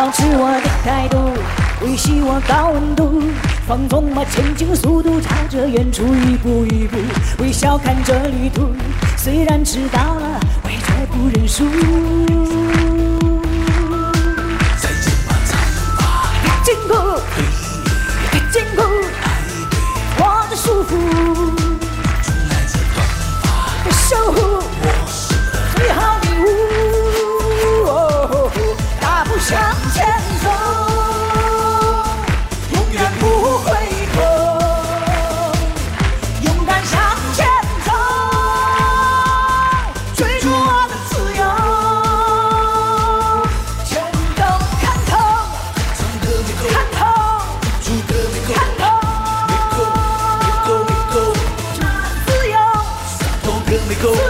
保持我的态度，维系我高温度，放纵我前进速度，朝着远处一步一步，微笑看着旅途。虽然迟到了，我也绝不认输。 再见吧，长发， 别坚固，别坚固，我的束缚， 从来这短发， 别守护我是最好礼物。大步向前走，永远不回头，勇敢向前走，追逐我的自由，全都看透， 唱歌没够， 看透， 住歌没够， 看透， 没够，没够，没够， 自由， 洒脱歌没够。